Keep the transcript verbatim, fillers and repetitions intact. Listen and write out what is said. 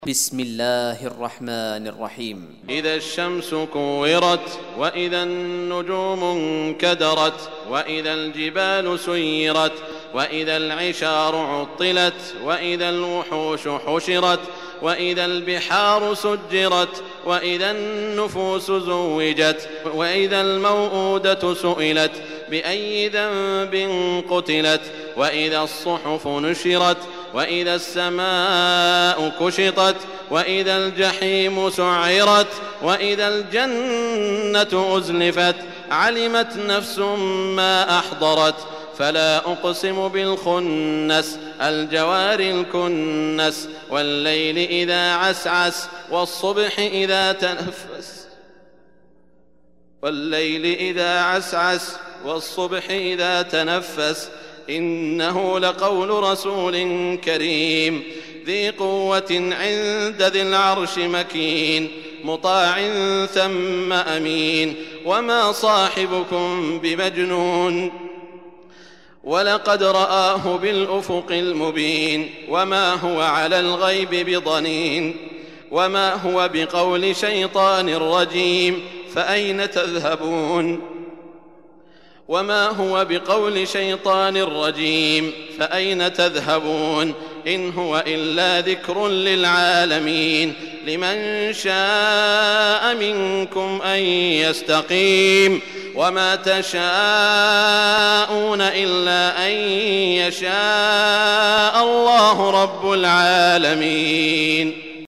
بسم الله الرحمن الرحيم. إذا الشمس كورت وإذا النجوم انكدرت وإذا الجبال سيرت وإذا العشار عطلت وإذا الوحوش حشرت وإذا البحار سجرت وإذا النفوس زوجت وإذا الموءودة سئلت بأي ذنب قتلت وإذا الصحف نشرت وإذا السماء كشطت وإذا الجحيم سعرت وإذا الجنة أزلفت علمت نفس ما أحضرت فلا أقسم بالخنس الجوار الكنس والليل إذا عسعس والصبح إذا تنفس والليل إذا عسعس والصبح إذا تنفس إنه لقول رسول كريم ذي قوة عند ذي العرش مكين مطاع ثم أمين وما صاحبكم بمجنون ولقد رآه بالأفق المبين وما هو على الغيب بضنين وما هو بقول شيطان رجيم فأين تذهبون وما هو بقول شيطان رجيم فأين تذهبون إن هو إلا ذكر للعالمين لمن شاء منكم أن يستقيم وما تشاءون إلا أن يشاء الله رب العالمين.